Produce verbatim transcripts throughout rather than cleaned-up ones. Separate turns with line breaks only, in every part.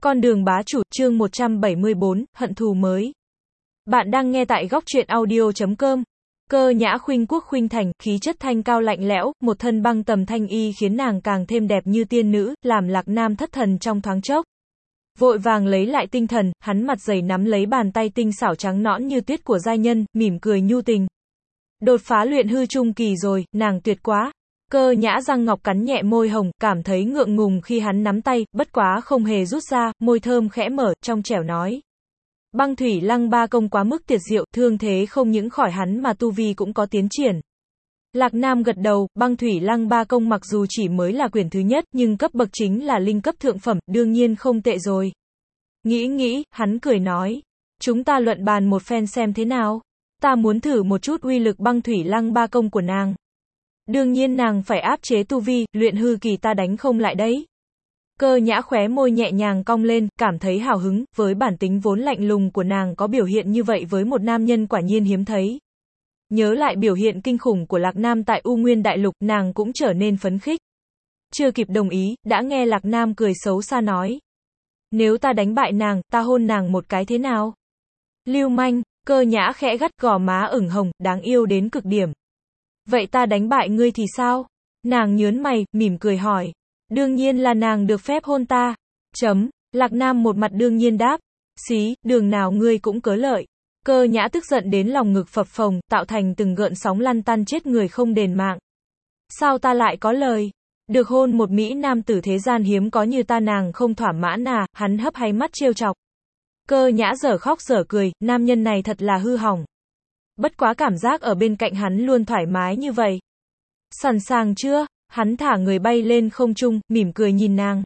Con đường bá chủ, chương một trăm bảy mươi bốn, hận thù mới. Bạn đang nghe tại góc truyện audio chấm com. Cơ Nhã khuynh quốc khuynh thành, khí chất thanh cao lạnh lẽo, một thân băng tầm thanh y khiến nàng càng thêm đẹp như tiên nữ, làm Lạc Nam thất thần trong thoáng chốc. Vội vàng lấy lại tinh thần, hắn mặt dày nắm lấy bàn tay tinh xảo trắng nõn như tuyết của giai nhân, mỉm cười nhu tình. Đột phá luyện hư trung kỳ rồi, nàng tuyệt quá. Cơ Nhã răng ngọc cắn nhẹ môi hồng, cảm thấy ngượng ngùng khi hắn nắm tay, bất quá không hề rút ra, môi thơm khẽ mở, trong trẻo nói. Băng thủy lăng ba công quá mức tuyệt diệu, thương thế không những khỏi hắn mà tu vi cũng có tiến triển. Lạc Nam gật đầu, băng thủy lăng ba công mặc dù chỉ mới là quyển thứ nhất, nhưng cấp bậc chính là linh cấp thượng phẩm, đương nhiên không tệ rồi. Nghĩ nghĩ, hắn cười nói. Chúng ta luận bàn một phen xem thế nào. Ta muốn thử một chút uy lực băng thủy lăng ba công của nàng. Đương nhiên nàng phải áp chế tu vi, luyện hư kỳ ta đánh không lại đấy. Cơ Nhã khóe môi nhẹ nhàng cong lên, cảm thấy hào hứng, với bản tính vốn lạnh lùng của nàng có biểu hiện như vậy với một nam nhân quả nhiên hiếm thấy. Nhớ lại biểu hiện kinh khủng của Lạc Nam tại U Nguyên Đại Lục, nàng cũng trở nên phấn khích. Chưa kịp đồng ý, đã nghe Lạc Nam cười xấu xa nói. Nếu ta đánh bại nàng, ta hôn nàng một cái thế nào? Lưu manh, Cơ Nhã khẽ gắt, gò má ửng hồng, đáng yêu đến cực điểm. Vậy ta đánh bại ngươi thì sao? Nàng nhớn mày, mỉm cười hỏi. Đương nhiên là nàng được phép hôn ta. Chấm, Lạc Nam một mặt đương nhiên đáp. Xí, đường nào ngươi cũng cớ lợi. Cơ Nhã tức giận đến lòng ngực phập phồng, tạo thành từng gợn sóng lăn tăn chết người không đền mạng. Sao ta lại có lời? Được hôn một mỹ nam tử thế gian hiếm có như ta nàng không thỏa mãn à, hắn hấp hay mắt trêu chọc. Cơ Nhã dở khóc dở cười, nam nhân này thật là hư hỏng. Bất quá cảm giác ở bên cạnh hắn luôn thoải mái như vậy. Sẵn sàng chưa? Hắn thả người bay lên không trung, mỉm cười nhìn nàng.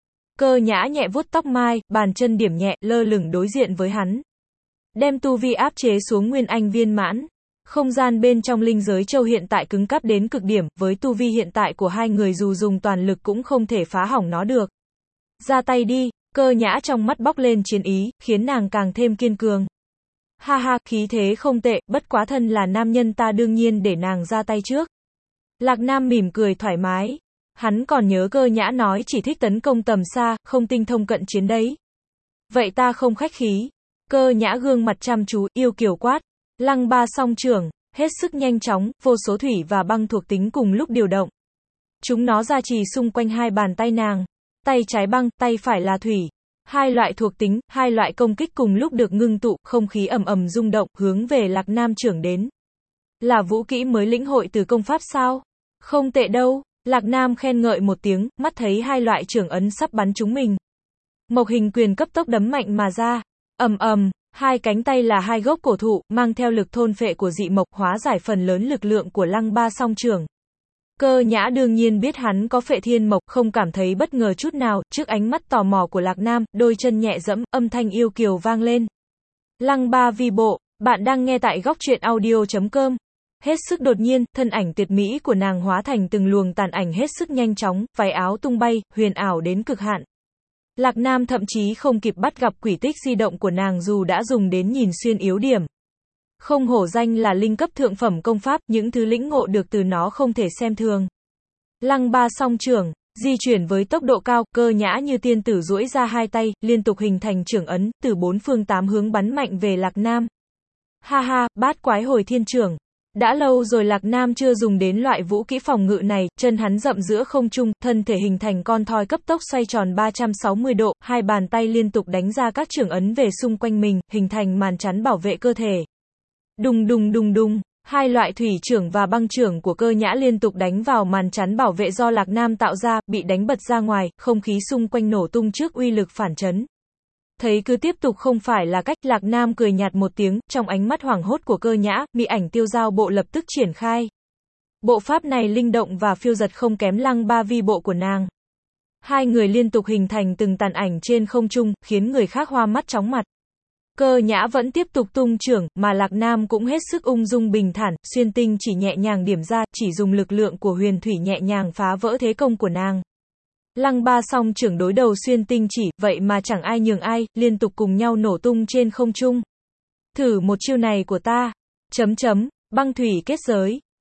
Cơ Nhã nhẹ vuốt tóc mai, bàn chân điểm nhẹ, lơ lửng đối diện với hắn. Đem tu vi áp chế xuống nguyên anh viên mãn. Không gian bên trong linh giới châu hiện tại cứng cáp đến cực điểm, với tu vi hiện tại của hai người dù dùng toàn lực cũng không thể phá hỏng nó được. Ra tay đi, Cơ Nhã trong mắt bốc lên chiến ý, khiến nàng càng thêm kiên cường. Ha ha, khí thế không tệ, bất quá thân là nam nhân ta đương nhiên để nàng ra tay trước. Lạc Nam mỉm cười thoải mái. Hắn còn nhớ Cơ Nhã nói chỉ thích tấn công tầm xa, không tinh thông cận chiến đấy. Vậy ta không khách khí. Cơ Nhã gương mặt chăm chú, yêu kiều quát. Lăng ba song trưởng, hết sức nhanh chóng, vô số thủy và băng thuộc tính cùng lúc điều động. Chúng nó gia trì xung quanh hai bàn tay nàng. Tay trái băng, tay phải là thủy. Hai loại thuộc tính, hai loại công kích cùng lúc được ngưng tụ, không khí ầm ầm rung động, hướng về Lạc Nam trưởng đến. Là vũ kỹ mới lĩnh hội từ công pháp sao? Không tệ đâu, Lạc Nam khen ngợi một tiếng, mắt thấy hai loại trưởng ấn sắp bắn trúng mình. Mộc hình quyền cấp tốc đấm mạnh mà ra. Ầm ầm, hai cánh tay là hai gốc cổ thụ, mang theo lực thôn phệ của dị mộc, hóa giải phần lớn lực lượng của lăng ba song trưởng. Cơ Nhã đương nhiên biết hắn có phệ thiên mộc, không cảm thấy bất ngờ chút nào, trước ánh mắt tò mò của Lạc Nam, đôi chân nhẹ dẫm, âm thanh yêu kiều vang lên. Lăng ba vi bộ, bạn đang nghe tại góc truyện audio chấm com. Hết sức đột nhiên, thân ảnh tuyệt mỹ của nàng hóa thành từng luồng tàn ảnh hết sức nhanh chóng, váy áo tung bay, huyền ảo đến cực hạn. Lạc Nam thậm chí không kịp bắt gặp quỷ tích di động của nàng dù đã dùng đến nhìn xuyên yếu điểm. Không hổ danh là linh cấp thượng phẩm công pháp, những thứ lĩnh ngộ được từ nó không thể xem thường. Lăng ba song trưởng, di chuyển với tốc độ cao, Cơ Nhã như tiên tử duỗi ra hai tay, liên tục hình thành trưởng ấn, từ bốn phương tám hướng bắn mạnh về Lạc Nam. Ha ha, bát quái hồi thiên trưởng. Đã lâu rồi Lạc Nam chưa dùng đến loại vũ kỹ phòng ngự này, chân hắn dậm giữa không trung, thân thể hình thành con thoi cấp tốc xoay tròn ba trăm sáu mươi độ, hai bàn tay liên tục đánh ra các trưởng ấn về xung quanh mình, hình thành màn chắn bảo vệ cơ thể. Đùng đùng đùng đùng, hai loại thủy trưởng và băng trưởng của Cơ Nhã liên tục đánh vào màn chắn bảo vệ do Lạc Nam tạo ra, bị đánh bật ra ngoài, không khí xung quanh nổ tung trước uy lực phản chấn. Thấy cứ tiếp tục không phải là cách, Lạc Nam cười nhạt một tiếng, trong ánh mắt hoảng hốt của Cơ Nhã, mị ảnh tiêu giao bộ lập tức triển khai. Bộ pháp này linh động và phiêu giật không kém lăng ba vi bộ của nàng. Hai người liên tục hình thành từng tàn ảnh trên không trung, khiến người khác hoa mắt chóng mặt. Cơ Nhã vẫn tiếp tục tung trưởng, mà Lạc Nam cũng hết sức ung dung bình thản, xuyên tinh chỉ nhẹ nhàng điểm ra, chỉ dùng lực lượng của huyền thủy nhẹ nhàng phá vỡ thế công của nàng. Lăng ba song trưởng đối đầu xuyên tinh chỉ, vậy mà chẳng ai nhường ai, liên tục cùng nhau nổ tung trên không trung. Thử một chiêu này của ta. Chấm chấm, băng thủy kết giới.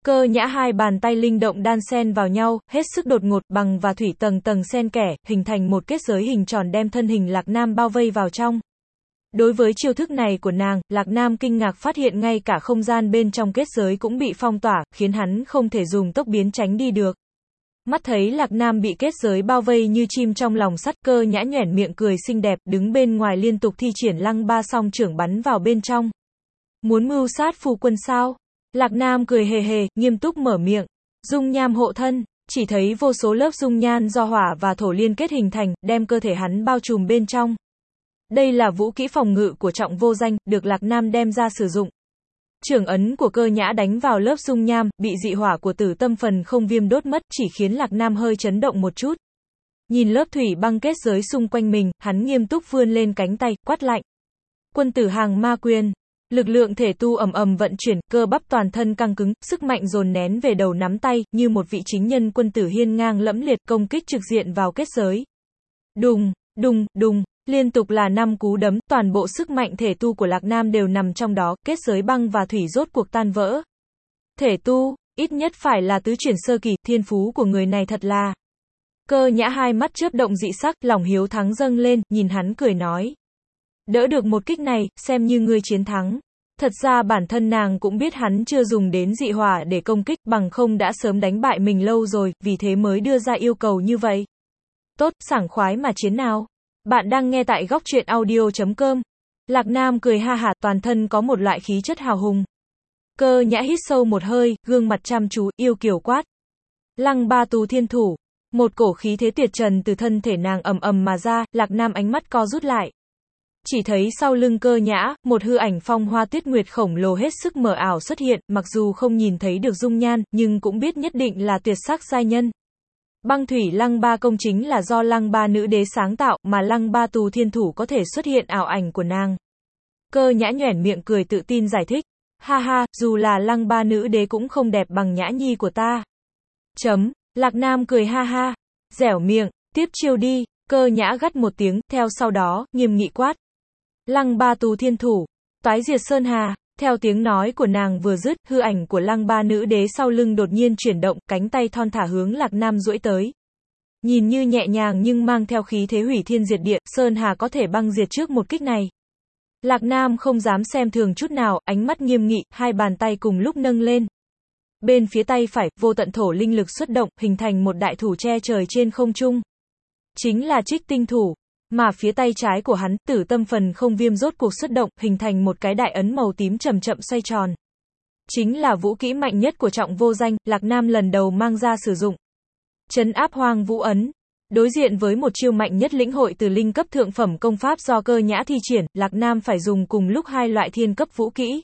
Cơ nhã hai bàn tay linh động đan xen vào nhau, hết sức đột ngột, bằng và thủy tầng tầng xen kẽ, hình thành một kết giới hình tròn đem thân hình Lạc Nam bao vây vào trong. Đối với chiêu thức này của nàng, Lạc Nam kinh ngạc phát hiện ngay cả không gian bên trong kết giới cũng bị phong tỏa, khiến hắn không thể dùng tốc biến tránh đi được. Mắt thấy Lạc Nam bị kết giới bao vây như chim trong lòng sắt, Cơ nhã nhoẻn miệng cười xinh đẹp, đứng bên ngoài liên tục thi triển lăng ba song trưởng bắn vào bên trong. Muốn mưu sát phu quân sao? Lạc Nam cười hề hề, nghiêm túc mở miệng. Dung nham hộ thân, chỉ thấy vô số lớp dung nhan do hỏa và thổ liên kết hình thành, đem cơ thể hắn bao trùm bên trong. Đây là vũ kỹ phòng ngự của Trọng Vô Danh, được Lạc Nam đem ra sử dụng. Trưởng ấn của Cơ nhã đánh vào lớp dung nham, bị dị hỏa của Tử Tâm Phần Không Viêm đốt mất, chỉ khiến Lạc Nam hơi chấn động một chút. Nhìn lớp thủy băng kết giới xung quanh mình, hắn nghiêm túc vươn lên cánh tay, quát lạnh. Quân tử hàng ma quyền. Lực lượng thể tu ầm ầm vận chuyển, cơ bắp toàn thân căng cứng, sức mạnh dồn nén về đầu nắm tay, như một vị chính nhân quân tử hiên ngang lẫm liệt, công kích trực diện vào kết giới. Đùng, đùng, đùng, liên tục là năm cú đấm, toàn bộ sức mạnh thể tu của Lạc Nam đều nằm trong đó, kết giới băng và thủy rốt cuộc tan vỡ. Thể tu, ít nhất phải là tứ chuyển sơ kỳ, thiên phú của người này thật là. Cơ nhã hai mắt chớp động dị sắc, lòng hiếu thắng dâng lên, nhìn hắn cười nói. Đỡ được một kích này, xem như ngươi chiến thắng. Thật ra bản thân nàng cũng biết hắn chưa dùng đến dị hỏa để công kích, bằng không đã sớm đánh bại mình lâu rồi, vì thế mới đưa ra yêu cầu như vậy. Tốt, sảng khoái mà chiến nào. Bạn đang nghe tại góc truyện audio chấm com. Lạc Nam cười ha hả, toàn thân có một loại khí chất hào hùng. Cơ nhã hít sâu một hơi, gương mặt chăm chú, yêu kiều quát. Lăng ba tù thiên thủ. Một cổ khí thế tuyệt trần từ thân thể nàng ầm ầm mà ra, Lạc Nam ánh mắt co rút lại. Chỉ thấy sau lưng Cơ nhã, một hư ảnh phong hoa tuyết nguyệt khổng lồ hết sức mờ ảo xuất hiện, mặc dù không nhìn thấy được dung nhan, nhưng cũng biết nhất định là tuyệt sắc giai nhân. Băng thủy lăng ba công chính là do lăng ba nữ đế sáng tạo, mà lăng ba tù thiên thủ có thể xuất hiện ảo ảnh của nàng. Cơ nhã nhoẻn miệng cười tự tin giải thích. Ha ha, dù là lăng ba nữ đế cũng không đẹp bằng nhã nhi của ta. Chấm, Lạc Nam cười ha ha. Dẻo miệng, tiếp chiêu đi. Cơ nhã gắt một tiếng, theo sau đó, nghiêm nghị quát. Lăng ba tù thiên thủ, toái diệt sơn hà. Theo tiếng nói của nàng vừa dứt, hư ảnh của lăng ba nữ đế sau lưng đột nhiên chuyển động, cánh tay thon thả hướng Lạc Nam duỗi tới. Nhìn như nhẹ nhàng nhưng mang theo khí thế hủy thiên diệt địa, sơn hà có thể băng diệt trước một kích này. Lạc Nam không dám xem thường chút nào, ánh mắt nghiêm nghị, hai bàn tay cùng lúc nâng lên. Bên phía tay phải, vô tận thổ linh lực xuất động, hình thành một đại thủ che trời trên không trung. Chính là Trích Tinh thủ. Mà phía tay trái của hắn, Tử Tâm Phần Không Viêm rốt cuộc xuất động, hình thành một cái đại ấn màu tím chậm chậm xoay tròn. Chính là vũ kỹ mạnh nhất của Trọng Vô Danh, Lạc Nam lần đầu mang ra sử dụng. Trấn áp hoang vũ ấn. Đối diện với một chiêu mạnh nhất lĩnh hội từ linh cấp thượng phẩm công pháp do Cơ nhã thi triển, Lạc Nam phải dùng cùng lúc hai loại thiên cấp vũ kỹ.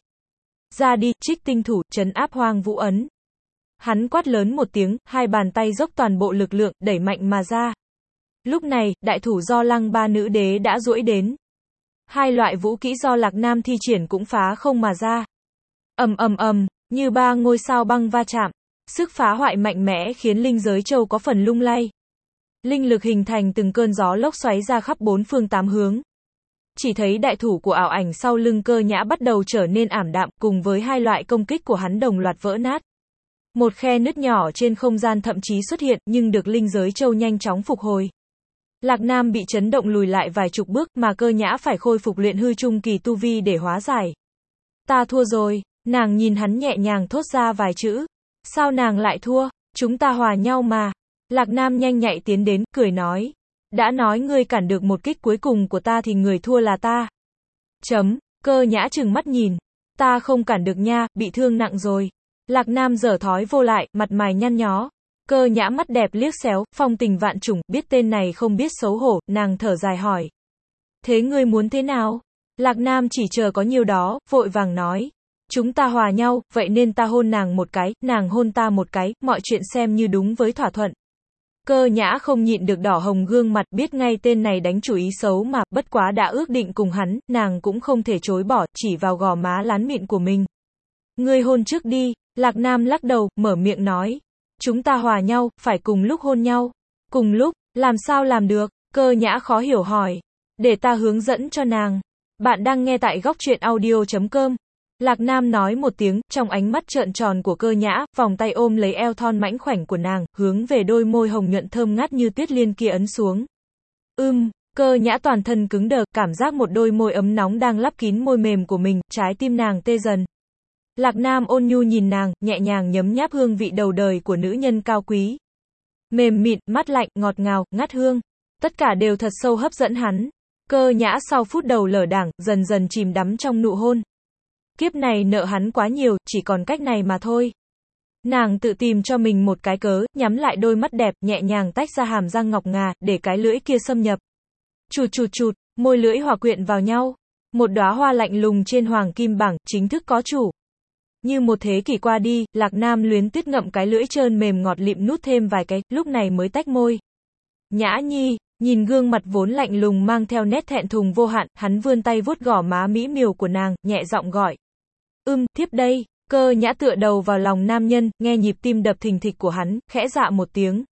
Ra đi, Trích Tinh thủ, trấn áp hoang vũ ấn. Hắn quát lớn một tiếng, hai bàn tay dốc toàn bộ lực lượng, đẩy mạnh mà ra. Lúc này, đại thủ do lăng ba nữ đế đã duỗi đến. Hai loại vũ kỹ do Lạc Nam thi triển cũng phá không mà ra. Ầm ầm ầm, như ba ngôi sao băng va chạm. Sức phá hoại mạnh mẽ khiến linh giới châu có phần lung lay. Linh lực hình thành từng cơn gió lốc xoáy ra khắp bốn phương tám hướng. Chỉ thấy đại thủ của ảo ảnh sau lưng Cơ nhã bắt đầu trở nên ảm đạm, cùng với hai loại công kích của hắn đồng loạt vỡ nát. Một khe nứt nhỏ trên không gian thậm chí xuất hiện, nhưng được linh giới châu nhanh chóng phục hồi. Lạc Nam bị chấn động lùi lại vài chục bước, mà Cơ nhã phải khôi phục luyện hư trung kỳ tu vi để hóa giải. Ta thua rồi, nàng nhìn hắn nhẹ nhàng thốt ra vài chữ. Sao nàng lại thua, chúng ta hòa nhau mà. Lạc Nam nhanh nhạy tiến đến, cười nói. Đã nói ngươi cản được một kích cuối cùng của ta thì người thua là ta. Chấm, Cơ nhã trừng mắt nhìn. Ta không cản được nha, bị thương nặng rồi. Lạc Nam giở thói vô lại, mặt mày nhăn nhó. Cơ nhã mắt đẹp liếc xéo, phong tình vạn trùng, biết tên này không biết xấu hổ, nàng thở dài hỏi. Thế ngươi muốn thế nào? Lạc Nam chỉ chờ có nhiêu đó, vội vàng nói. Chúng ta hòa nhau, vậy nên ta hôn nàng một cái, nàng hôn ta một cái, mọi chuyện xem như đúng với thỏa thuận. Cơ nhã không nhịn được đỏ hồng gương mặt, biết ngay tên này đánh chủ ý xấu mà, bất quá đã ước định cùng hắn, nàng cũng không thể chối bỏ, chỉ vào gò má lán mịn của mình. Ngươi hôn trước đi. Lạc Nam lắc đầu, mở miệng nói. Chúng ta hòa nhau, phải cùng lúc hôn nhau. Cùng lúc, làm sao làm được? Cơ nhã khó hiểu hỏi. Để ta hướng dẫn cho nàng. Bạn đang nghe tại góc truyện audio chấm com. Lạc Nam nói một tiếng, trong ánh mắt trợn tròn của Cơ Nhã, vòng tay ôm lấy eo thon mảnh khảnh của nàng, hướng về đôi môi hồng nhuận thơm ngát như tuyết liên kia ấn xuống. Ưm, Cơ Nhã toàn thân cứng đờ, cảm giác một đôi môi ấm nóng đang lấp kín môi mềm của mình, trái tim nàng tê dần. Lạc Nam ôn nhu nhìn nàng, nhẹ nhàng nhấm nháp hương vị đầu đời của nữ nhân cao quý. Mềm mịn, mát lạnh, ngọt ngào, ngát hương. Tất cả đều thật sâu hấp dẫn hắn. Cơ Nhã sau phút đầu lở đảng, dần dần chìm đắm trong nụ hôn. Kiếp này nợ hắn quá nhiều, chỉ còn cách này mà thôi. Nàng tự tìm cho mình một cái cớ, nhắm lại đôi mắt đẹp, nhẹ nhàng tách ra hàm răng ngọc ngà, để cái lưỡi kia xâm nhập. Chụt chụt chụt, môi lưỡi hòa quyện vào nhau. Một đóa hoa lạnh lùng trên hoàng kim bảng, chính thức có chủ. Như một thế kỷ qua đi, Lạc Nam luyến tiếc ngậm cái lưỡi trơn mềm ngọt lịm nút thêm vài cái, lúc này mới tách môi. Nhã Nhi, nhìn gương mặt vốn lạnh lùng mang theo nét thẹn thùng vô hạn, hắn vươn tay vuốt gò má mỹ miều của nàng, nhẹ giọng gọi. Ưm, thiếp đây. Cơ Nhã tựa đầu vào lòng nam nhân, nghe nhịp tim đập thình thịch của hắn, khẽ dạ một tiếng.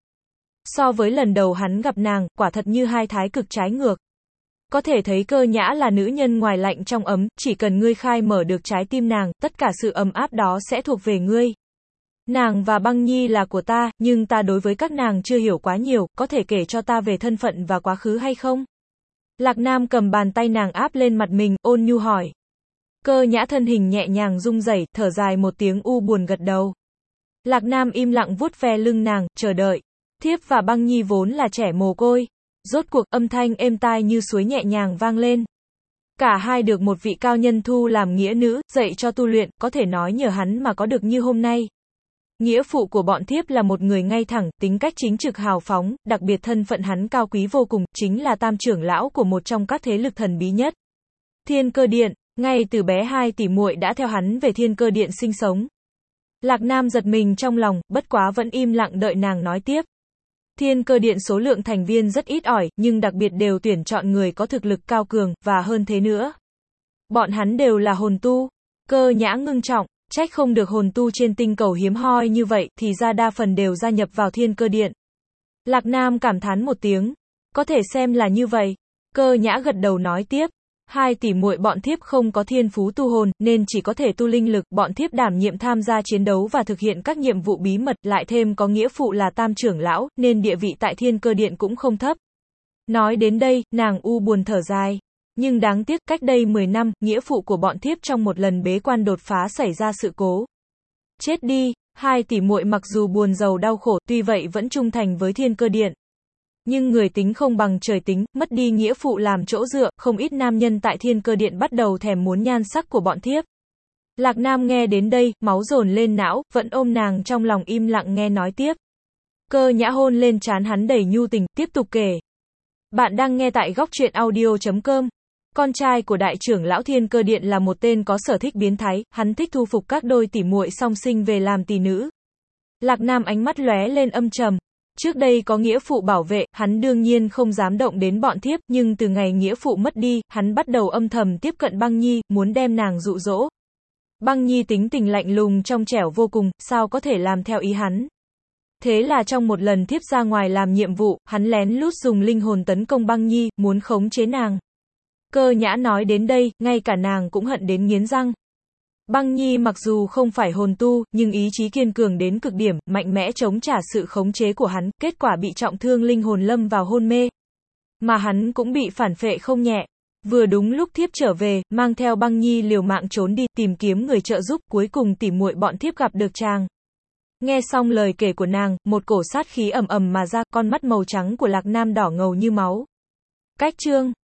So với lần đầu hắn gặp nàng, quả thật như hai thái cực trái ngược. Có thể thấy Cơ Nhã là nữ nhân ngoài lạnh trong ấm, chỉ cần ngươi khai mở được trái tim nàng, tất cả sự ấm áp đó sẽ thuộc về ngươi. Nàng và Băng Nhi là của ta, nhưng ta đối với các nàng chưa hiểu quá nhiều, có thể kể cho ta về thân phận và quá khứ hay không? Lạc Nam cầm bàn tay nàng áp lên mặt mình, ôn nhu hỏi. Cơ Nhã thân hình nhẹ nhàng rung rẩy, thở dài một tiếng u buồn gật đầu. Lạc Nam im lặng vuốt ve lưng nàng, chờ đợi. Thiếp và Băng Nhi vốn là trẻ mồ côi. Rốt cuộc âm thanh êm tai như suối nhẹ nhàng vang lên. Cả hai được một vị cao nhân thu làm nghĩa nữ, dạy cho tu luyện, có thể nói nhờ hắn mà có được như hôm nay. Nghĩa phụ của bọn thiếp là một người ngay thẳng, tính cách chính trực hào phóng, đặc biệt thân phận hắn cao quý vô cùng, chính là tam trưởng lão của một trong các thế lực thần bí nhất. Thiên Cơ Điện, ngay từ bé hai tỷ muội đã theo hắn về Thiên Cơ Điện sinh sống. Lạc Nam giật mình trong lòng, bất quá vẫn im lặng đợi nàng nói tiếp. Thiên Cơ Điện số lượng thành viên rất ít ỏi, nhưng đặc biệt đều tuyển chọn người có thực lực cao cường, và hơn thế nữa. Bọn hắn đều là hồn tu. Cơ Nhã ngưng trọng, trách không được hồn tu trên tinh cầu hiếm hoi như vậy, thì ra đa phần đều gia nhập vào Thiên Cơ Điện. Lạc Nam cảm thán một tiếng. Có thể xem là như vậy. Cơ Nhã gật đầu nói tiếp. Hai tỷ muội bọn thiếp không có thiên phú tu hồn, nên chỉ có thể tu linh lực, bọn thiếp đảm nhiệm tham gia chiến đấu và thực hiện các nhiệm vụ bí mật, lại thêm có nghĩa phụ là tam trưởng lão, nên địa vị tại Thiên Cơ Điện cũng không thấp. Nói đến đây, nàng u buồn thở dài. Nhưng đáng tiếc, cách đây mười năm, nghĩa phụ của bọn thiếp trong một lần bế quan đột phá xảy ra sự cố. Chết đi, hai tỷ muội mặc dù buồn giàu đau khổ, tuy vậy vẫn trung thành với Thiên Cơ Điện. Nhưng người tính không bằng trời tính, mất đi nghĩa phụ làm chỗ dựa, không ít nam nhân tại Thiên Cơ Điện bắt đầu thèm muốn nhan sắc của bọn thiếp. Lạc Nam nghe đến đây, máu dồn lên não, vẫn ôm nàng trong lòng im lặng nghe nói tiếp. Cơ Nhã hôn lên trán hắn đầy nhu tình, tiếp tục kể. Bạn đang nghe tại góc truyện audio chấm com. Con trai của đại trưởng lão Thiên Cơ Điện là một tên có sở thích biến thái, hắn thích thu phục các đôi tỷ muội song sinh về làm tỷ nữ. Lạc Nam ánh mắt lóe lên âm trầm. Trước đây có nghĩa phụ bảo vệ, hắn đương nhiên không dám động đến bọn thiếp, nhưng từ ngày nghĩa phụ mất đi, hắn bắt đầu âm thầm tiếp cận Băng Nhi, muốn đem nàng dụ dỗ. Băng Nhi tính tình lạnh lùng trong trẻo vô cùng, sao có thể làm theo ý hắn. Thế là trong một lần thiếp ra ngoài làm nhiệm vụ, hắn lén lút dùng linh hồn tấn công Băng Nhi, muốn khống chế nàng. Cơ Nhã nói đến đây, ngay cả nàng cũng hận đến nghiến răng. Băng Nhi mặc dù không phải hồn tu, nhưng ý chí kiên cường đến cực điểm, mạnh mẽ chống trả sự khống chế của hắn, kết quả bị trọng thương linh hồn lâm vào hôn mê. Mà hắn cũng bị phản phệ không nhẹ. Vừa đúng lúc thiếp trở về, mang theo Băng Nhi liều mạng trốn đi, tìm kiếm người trợ giúp, cuối cùng tỉ muội bọn thiếp gặp được chàng. Nghe xong lời kể của nàng, một cổ sát khí ầm ầm mà ra, con mắt màu trắng của Lạc Nam đỏ ngầu như máu. Cách chương